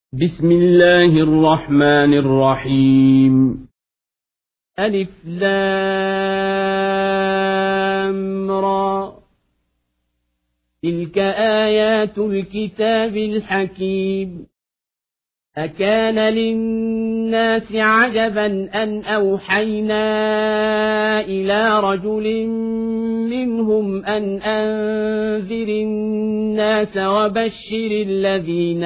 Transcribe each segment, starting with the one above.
بسم الله الرحمن الرحيم. ألف لام را. تلك آيات الكتاب الحكيم. أكان للناس عجبا أن أوحينا إلى رجل منهم أن أنذر الناس وبشر الذين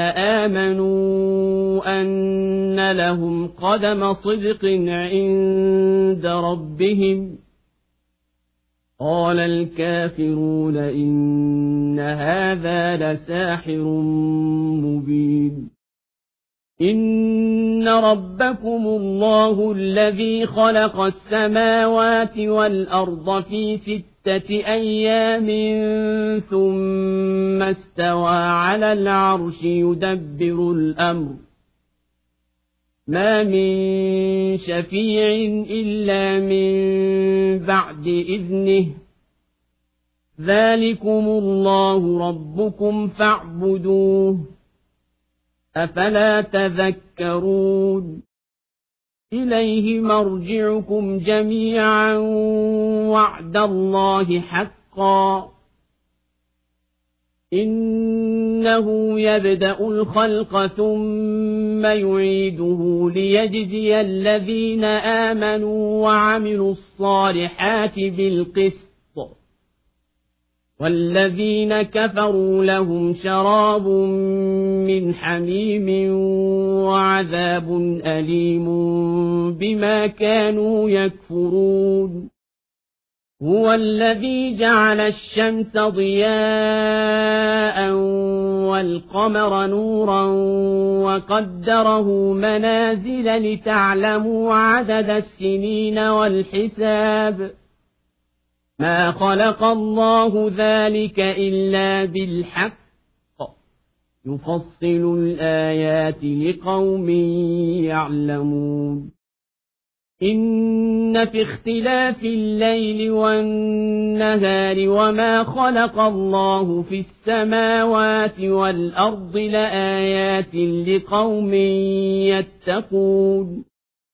آمنوا أن لهم قدم صدق عند ربهم. قال الكافرون إن هذا لساحر مبين. إن ربكم الله الذي خلق السماوات والأرض في 6 أيام ثم استوى على العرش يدبر الأمر. ما من شفيع إلا من بعد إذنه. ذلكم الله ربكم فاعبدوه. أفلا تذكرون. إليه مرجعكم جميعا وعد الله حقا. إنه يبدأ الخلق ثم يعيده ليجزي الذين آمنوا وعملوا الصالحات بالقسط، والذين كفروا لهم شراب من حميم وعذاب أليم بما كانوا يكفرون. هو الذي جعل الشمس ضياء والقمر نورا وقدره منازل لتعلموا عدد السنين والحساب. ما خلق الله ذلك إلا بالحق. يفصل الآيات لقوم يعلمون. إن في اختلاف الليل والنهار وما خلق الله في السماوات والأرض لآيات لقوم يتقون.